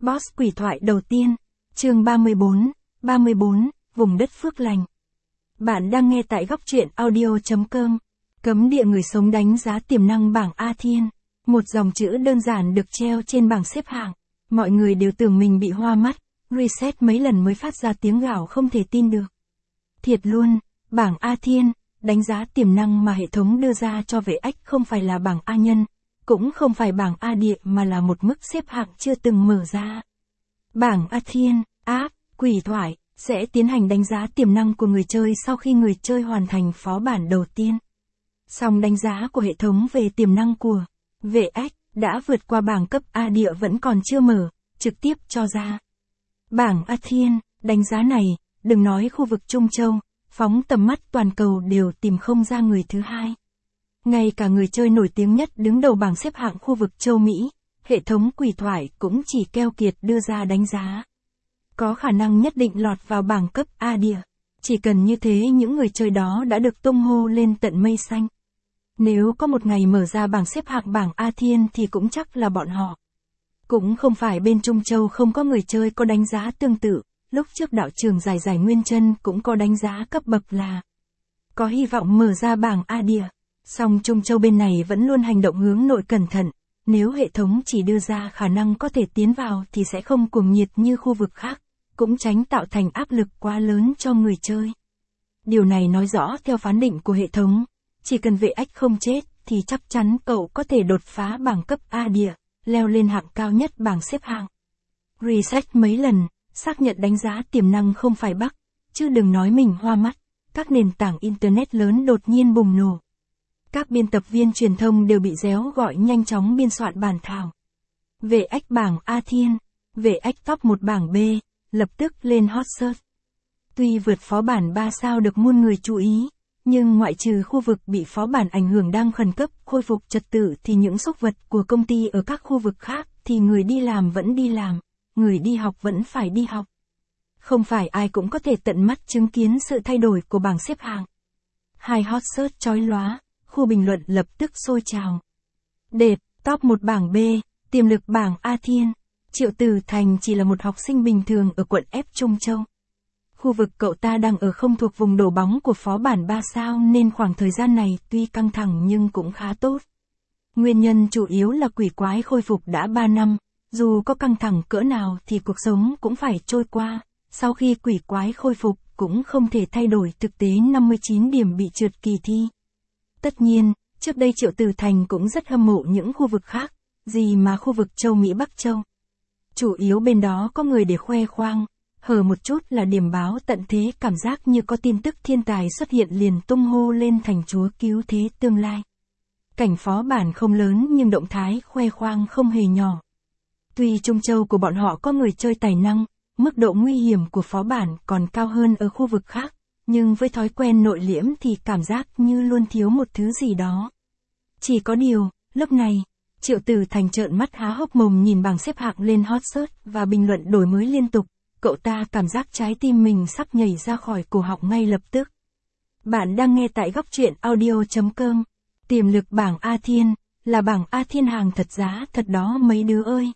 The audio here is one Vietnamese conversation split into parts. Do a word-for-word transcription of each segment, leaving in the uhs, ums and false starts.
Boss quỷ thoại đầu tiên, chương ba mươi bốn, ba mươi bốn, vùng đất phước lành. Bạn đang nghe tại góc truyện audio chấm com. Cấm địa người sống đánh giá tiềm năng bảng A Thiên. Một dòng chữ đơn giản được treo trên bảng xếp hạng. Mọi người đều tưởng mình bị hoa mắt, reset mấy lần mới phát ra tiếng gào không thể tin được. Thiệt luôn, bảng A Thiên, đánh giá tiềm năng mà hệ thống đưa ra cho vệ ách không phải là bảng A Nhân, cũng không phải bảng A Địa mà là một mức xếp hạng chưa từng mở ra. Bảng A Thiên, app, quỷ thoại, sẽ tiến hành đánh giá tiềm năng của người chơi sau khi người chơi hoàn thành phó bản đầu tiên. Song đánh giá của hệ thống về tiềm năng của vệ ách đã vượt qua bảng cấp A Địa vẫn còn chưa mở, trực tiếp cho ra. Bảng A Thiên, đánh giá này, đừng nói khu vực Trung Châu, phóng tầm mắt toàn cầu đều tìm không ra người thứ hai. Ngay cả người chơi nổi tiếng nhất đứng đầu bảng xếp hạng khu vực châu Mỹ, hệ thống quỷ thoại cũng chỉ keo kiệt đưa ra đánh giá. Có khả năng nhất định lọt vào bảng cấp A Địa. Chỉ cần như thế những người chơi đó đã được tung hô lên tận mây xanh. Nếu có một ngày mở ra bảng xếp hạng bảng A Thiên thì cũng chắc là bọn họ. Cũng không phải bên Trung Châu không có người chơi có đánh giá tương tự, lúc trước đạo trường giải giải Nguyên Chân cũng có đánh giá cấp bậc là có hy vọng mở ra bảng A Địa. Song Trung Châu bên này vẫn luôn hành động hướng nội cẩn thận, nếu hệ thống chỉ đưa ra khả năng có thể tiến vào thì sẽ không cuồng nhiệt như khu vực khác, cũng tránh tạo thành áp lực quá lớn cho người chơi. Điều này nói rõ theo phán định của hệ thống, chỉ cần vệ ách không chết thì chắc chắn cậu có thể đột phá bảng cấp A Địa, leo lên hạng cao nhất bảng xếp hạng. Reset mấy lần, xác nhận đánh giá tiềm năng không phải bug, chứ đừng nói mình hoa mắt, các nền tảng internet lớn đột nhiên bùng nổ. Các biên tập viên truyền thông đều bị réo gọi nhanh chóng biên soạn bản thảo. Vệ ách bảng A Thiên, vệ ách top một bảng B, lập tức lên hot search. Tuy vượt phó bản ba sao được muôn người chú ý, nhưng ngoại trừ khu vực bị phó bản ảnh hưởng đang khẩn cấp khôi phục trật tự thì những xúc vật của công ty ở các khu vực khác thì người đi làm vẫn đi làm, người đi học vẫn phải đi học. Không phải ai cũng có thể tận mắt chứng kiến sự thay đổi của bảng xếp hạng. Hai hot search chói lóa, khu bình luận lập tức sôi trào. Đệt, top một bảng B, tiềm lực bảng A Thiên. Triệu Tử Thành chỉ là một học sinh bình thường ở quận F Trung Châu. Khu vực cậu ta đang ở không thuộc vùng đổ bóng của phó bản ba sao nên khoảng thời gian này tuy căng thẳng nhưng cũng khá tốt. Nguyên nhân chủ yếu là quỷ quái khôi phục đã ba năm, dù có căng thẳng cỡ nào thì cuộc sống cũng phải trôi qua, sau khi quỷ quái khôi phục cũng không thể thay đổi thực tế năm mươi chín điểm bị trượt kỳ thi. Tất nhiên, trước đây Triệu Tử Thành cũng rất hâm mộ những khu vực khác, gì mà khu vực châu Mỹ Bắc Châu. Chủ yếu bên đó có người để khoe khoang, hở một chút là điểm báo tận thế, cảm giác như có tin tức thiên tài xuất hiện liền tung hô lên thành chúa cứu thế tương lai. Cảnh phó bản không lớn nhưng động thái khoe khoang không hề nhỏ. Tuy Trung Châu của bọn họ có người chơi tài năng, mức độ nguy hiểm của phó bản còn cao hơn ở khu vực khác, nhưng với thói quen nội liễm thì cảm giác như luôn thiếu một thứ gì đó. Chỉ có điều, lúc này, Triệu Tử Thành trợn mắt há hốc mồm nhìn bảng xếp hạng lên hot search và bình luận đổi mới liên tục, cậu ta cảm giác trái tim mình sắp nhảy ra khỏi cổ họng ngay lập tức. Bạn đang nghe tại góc truyện audio chấm com. Tiềm lực bảng A Thiên, là bảng A Thiên hàng thật giá thật đó mấy đứa ơi.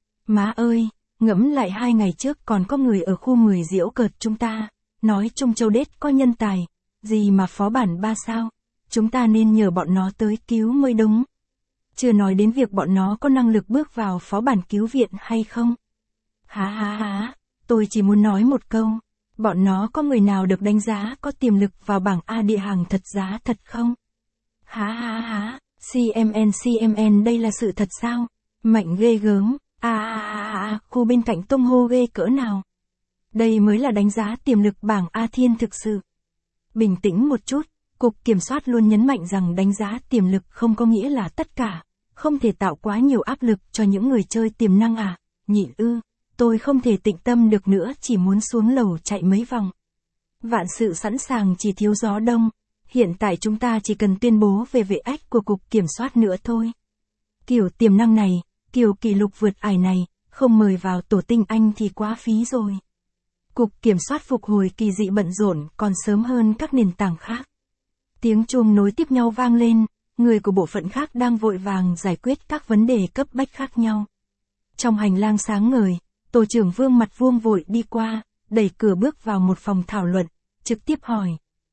Má ơi, ngẫm lại hai ngày trước còn có người ở khu mười giễu cợt chúng ta, nói Trung Châu đết có nhân tài, gì mà phó bản ba sao, chúng ta nên nhờ bọn nó tới cứu mới đúng. Chưa nói đến việc bọn nó có năng lực bước vào phó bản cứu viện hay không. Há há há, tôi chỉ muốn nói một câu, bọn nó có người nào được đánh giá có tiềm lực vào bảng A Địa hàng thật giá thật không? Há há há, xê em en xê em en đây là sự thật sao? Mạnh ghê gớm, à à à à, khu bên cạnh tung hô ghê cỡ nào? Đây mới là đánh giá tiềm lực bảng A Thiên thực sự. Bình tĩnh một chút, Cục Kiểm soát luôn nhấn mạnh rằng đánh giá tiềm lực không có nghĩa là tất cả, không thể tạo quá nhiều áp lực cho những người chơi tiềm năng à, nhịn ư, tôi không thể tĩnh tâm được nữa, chỉ muốn xuống lầu chạy mấy vòng. Vạn sự sẵn sàng chỉ thiếu gió đông, hiện tại chúng ta chỉ cần tuyên bố về vệ ách của Cục Kiểm soát nữa thôi. Kiểu tiềm năng này, kiểu kỷ lục vượt ải này, không mời vào tổ tinh anh thì quá phí rồi. Cục Kiểm soát phục hồi kỳ dị bận rộn còn sớm hơn các nền tảng khác. Tiếng chuông nối tiếp nhau vang lên, người của bộ phận khác đang vội vàng giải quyết các vấn đề cấp bách khác nhau. Trong hành lang sáng ngời, Tổ trưởng Vương mặt vuông vội đi qua, đẩy cửa bước vào một phòng thảo luận, trực tiếp hỏi.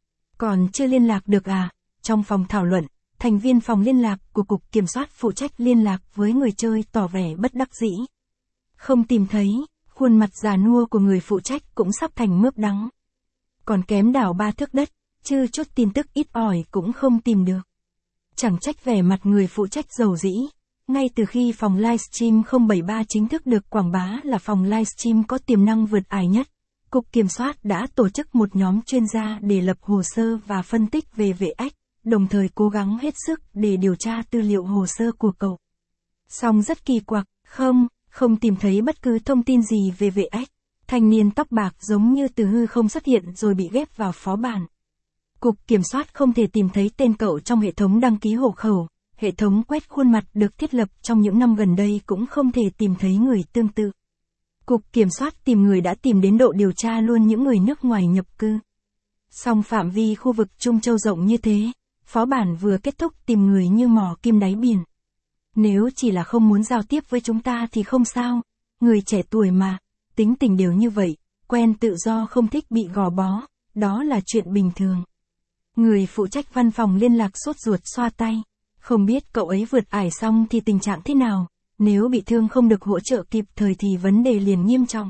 Còn chưa liên lạc được à? Trong phòng thảo luận, thành viên phòng liên lạc của Cục Kiểm soát phụ trách liên lạc với người chơi tỏ vẻ bất đắc dĩ. Không tìm thấy, khuôn mặt già nua của người phụ trách cũng sắp thành mướp đắng. Còn kém đảo ba thước đất, chứ chút tin tức ít ỏi cũng không tìm được. Chẳng trách vẻ mặt người phụ trách dầu dĩ. Ngay từ khi phòng livestream không bảy ba chính thức được quảng bá là phòng livestream có tiềm năng vượt ải nhất, Cục Kiểm soát đã tổ chức một nhóm chuyên gia để lập hồ sơ và phân tích về vệ ách, đồng thời cố gắng hết sức để điều tra tư liệu hồ sơ của cậu. Song rất kỳ quặc, không, không tìm thấy bất cứ thông tin gì về vệ ách. Thanh niên tóc bạc giống như từ hư không xuất hiện rồi bị ghép vào phó bản. Cục Kiểm soát không thể tìm thấy tên cậu trong hệ thống đăng ký hộ khẩu. Hệ thống quét khuôn mặt được thiết lập trong những năm gần đây cũng không thể tìm thấy người tương tự. Cục Kiểm soát tìm người đã tìm đến độ điều tra luôn những người nước ngoài nhập cư. Song phạm vi khu vực Trung Châu rộng như thế, phó bản vừa kết thúc tìm người như mò kim đáy biển. Nếu chỉ là không muốn giao tiếp với chúng ta thì không sao, người trẻ tuổi mà, tính tình đều như vậy, quen tự do không thích bị gò bó, đó là chuyện bình thường. Người phụ trách văn phòng liên lạc sốt ruột xoa tay. Không biết cậu ấy vượt ải xong thì tình trạng thế nào, nếu bị thương không được hỗ trợ kịp thời thì vấn đề liền nghiêm trọng.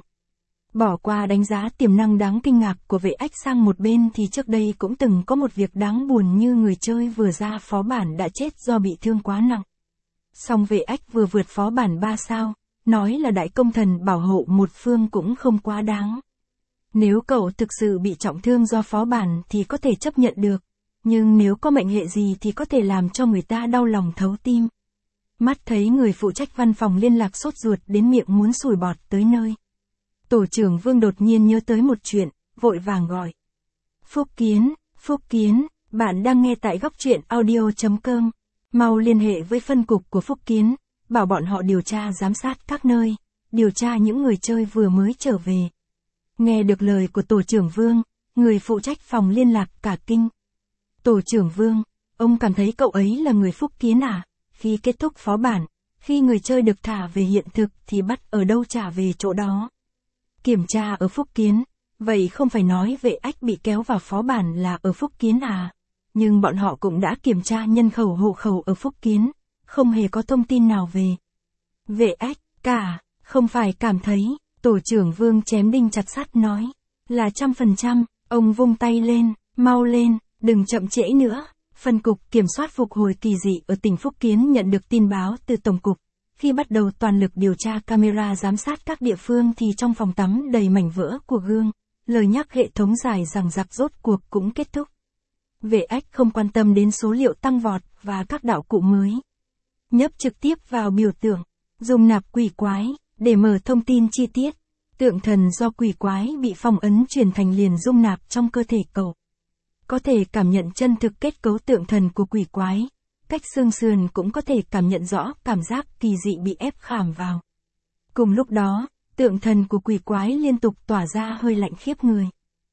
Bỏ qua đánh giá tiềm năng đáng kinh ngạc của vệ ách sang một bên thì trước đây cũng từng có một việc đáng buồn như người chơi vừa ra phó bản đã chết do bị thương quá nặng. Song vệ ách vừa vượt phó bản ba sao, nói là đại công thần bảo hộ một phương cũng không quá đáng. Nếu cậu thực sự bị trọng thương do phó bản thì có thể chấp nhận được. Nhưng nếu có mệnh hệ gì thì có thể làm cho người ta đau lòng thấu tim. Mắt thấy người phụ trách văn phòng liên lạc sốt ruột đến miệng muốn sủi bọt tới nơi. Tổ trưởng Vương đột nhiên nhớ tới một chuyện, vội vàng gọi. Phúc Kiến, Phúc Kiến, bạn đang nghe tại góc truyện audio chấm com. Mau liên hệ với phân cục của Phúc Kiến, bảo bọn họ điều tra giám sát các nơi, điều tra những người chơi vừa mới trở về. Nghe được lời của tổ trưởng Vương, người phụ trách phòng liên lạc cả kinh. Tổ trưởng Vương, ông cảm thấy cậu ấy là người Phúc Kiến à? Khi kết thúc phó bản, khi người chơi được thả về hiện thực thì bắt ở đâu trả về chỗ đó. Kiểm tra ở Phúc Kiến, vậy không phải nói vệ ách bị kéo vào phó bản là ở Phúc Kiến à? Nhưng bọn họ cũng đã kiểm tra nhân khẩu hộ khẩu ở Phúc Kiến, không hề có thông tin nào về vệ ách cả, không phải cảm thấy, tổ trưởng Vương chém đinh chặt sắt nói, là trăm phần trăm, ông vung tay lên, mau lên. Đừng chậm trễ nữa, phân cục kiểm soát phục hồi kỳ dị ở tỉnh Phúc Kiến nhận được tin báo từ Tổng cục. Khi bắt đầu toàn lực điều tra camera giám sát các địa phương thì trong phòng tắm đầy mảnh vỡ của gương, lời nhắc hệ thống dài dằng dặc rốt cuộc cũng kết thúc. Vệ ách không quan tâm đến số liệu tăng vọt và các đạo cụ mới. Nhấp trực tiếp vào biểu tượng, dùng nạp quỷ quái, để mở thông tin chi tiết. Tượng thần do quỷ quái bị phong ấn chuyển thành liền dung nạp trong cơ thể cậu. Có thể cảm nhận chân thực kết cấu tượng thần của quỷ quái. Cách xương sườn cũng có thể cảm nhận rõ cảm giác kỳ dị bị ép khảm vào. Cùng lúc đó, tượng thần của quỷ quái liên tục tỏa ra hơi lạnh khiếp người.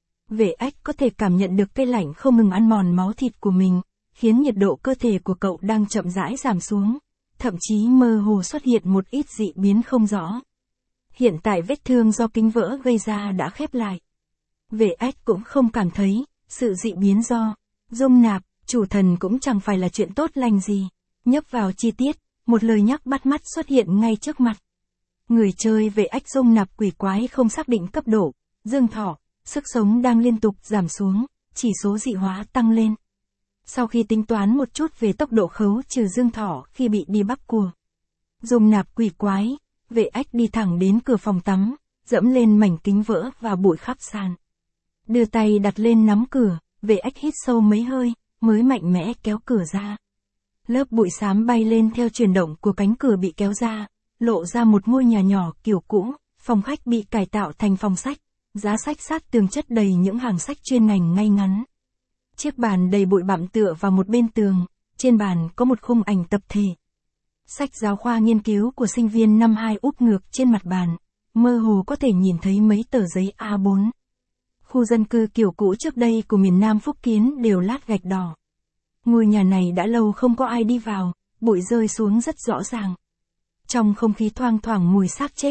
Vệ ách có thể cảm nhận được cái lạnh không ngừng ăn mòn máu thịt của mình, khiến nhiệt độ cơ thể của cậu đang chậm rãi giảm xuống, thậm chí mơ hồ xuất hiện một ít dị biến không rõ. Hiện tại vết thương do kính vỡ gây ra đã khép lại. Vệ ách cũng không cảm thấy sự dị biến do dung nạp, chủ thần cũng chẳng phải là chuyện tốt lành gì. Nhấp vào chi tiết, một lời nhắc bắt mắt xuất hiện ngay trước mặt. Người chơi vệ ách dung nạp quỷ quái không xác định cấp độ, dương thọ, sức sống đang liên tục giảm xuống, chỉ số dị hóa tăng lên. Sau khi tính toán một chút về tốc độ khấu trừ dương thọ khi bị đi bắt cua, dung nạp quỷ quái, vệ ách đi thẳng đến cửa phòng tắm, dẫm lên mảnh kính vỡ và bụi khắp sàn. Đưa tay đặt lên nắm cửa, vệ ách hít sâu mấy hơi, mới mạnh mẽ kéo cửa ra. Lớp bụi xám bay lên theo chuyển động của cánh cửa bị kéo ra, lộ ra một ngôi nhà nhỏ kiểu cũ, phòng khách bị cải tạo thành phòng sách, giá sách sát tường chất đầy những hàng sách chuyên ngành ngay ngắn. Chiếc bàn đầy bụi bặm tựa vào một bên tường, trên bàn có một khung ảnh tập thể. Sách giáo khoa nghiên cứu của sinh viên năm hai úp ngược trên mặt bàn, mơ hồ có thể nhìn thấy mấy tờ giấy A bốn. Khu dân cư kiểu cũ trước đây của miền Nam Phúc Kiến đều lát gạch đỏ. Ngôi nhà này đã lâu không có ai đi vào, bụi rơi xuống rất rõ ràng. Trong không khí thoang thoảng mùi xác chết,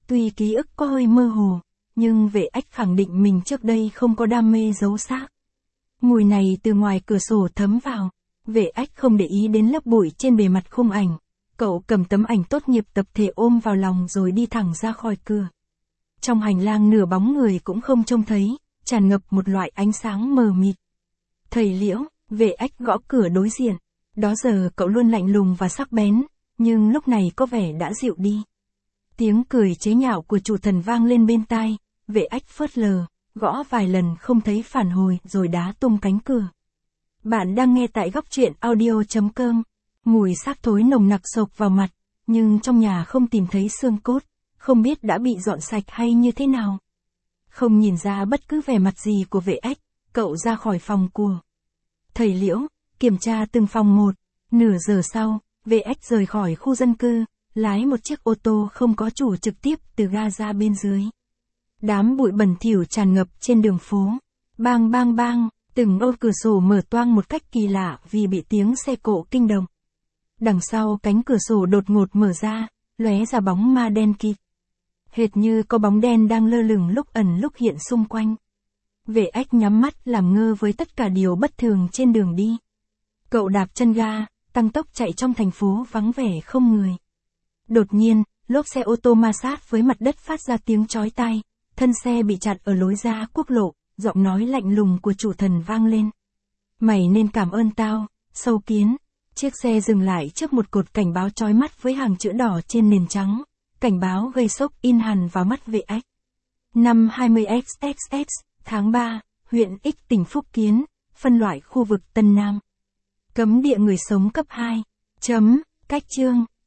Tuy ký ức có hơi mơ hồ, nhưng vệ ách khẳng định mình trước đây không có đam mê giấu xác. Mùi này từ ngoài cửa sổ thấm vào. Vệ ách không để ý đến lớp bụi trên bề mặt khung ảnh. Cậu cầm tấm ảnh tốt nghiệp tập thể ôm vào lòng rồi đi thẳng ra khỏi cửa. Trong hành lang nửa bóng người cũng không trông thấy, tràn ngập một loại ánh sáng mờ mịt. Thầy Liễu, vệ ách gõ cửa đối diện. Đó giờ cậu luôn lạnh lùng và sắc bén, nhưng lúc này có vẻ đã dịu đi. Tiếng cười chế nhạo của chủ thần vang lên bên tai, vệ ách phớt lờ, gõ vài lần không thấy phản hồi rồi đá tung cánh cửa. Bạn đang nghe tại góc truyện audio chấm com. Mùi xác thối nồng nặc xộc vào mặt, nhưng trong nhà không tìm thấy xương cốt, không biết đã bị dọn sạch hay như thế nào. Không nhìn ra bất cứ vẻ mặt gì của vệ ách, cậu ra khỏi phòng của thầy Liễu, kiểm tra từng phòng một. Nửa giờ sau, vệ ách rời khỏi khu dân cư, lái một chiếc ô tô không có chủ trực tiếp từ ga ra bên dưới. Đám bụi bẩn thỉu tràn ngập trên đường phố. Bang bang bang, từng ô cửa sổ mở toang một cách kỳ lạ vì bị tiếng xe cộ kinh động. Đằng sau cánh cửa sổ đột ngột mở ra, lóe ra bóng ma đen kịt. Hệt như có bóng đen đang lơ lửng lúc ẩn lúc hiện xung quanh. Vệ ách nhắm mắt làm ngơ với tất cả điều bất thường trên đường đi. Cậu đạp chân ga, tăng tốc chạy trong thành phố vắng vẻ không người. Đột nhiên, lốp xe ô tô ma sát với mặt đất phát ra tiếng chói tai, thân xe bị chặn ở lối ra quốc lộ, giọng nói lạnh lùng của chủ thần vang lên. Mày nên cảm ơn tao, sâu kiến. Chiếc xe dừng lại trước một cột cảnh báo chói mắt với hàng chữ đỏ trên nền trắng. Cảnh báo gây sốc in hằn vào mắt vệ ách. Năm hai mươi xăng xăng, tháng ba, huyện X tỉnh Phúc Kiến, phân loại khu vực Tân Nam. Cấm địa người sống cấp hai. Chấm, cách chương,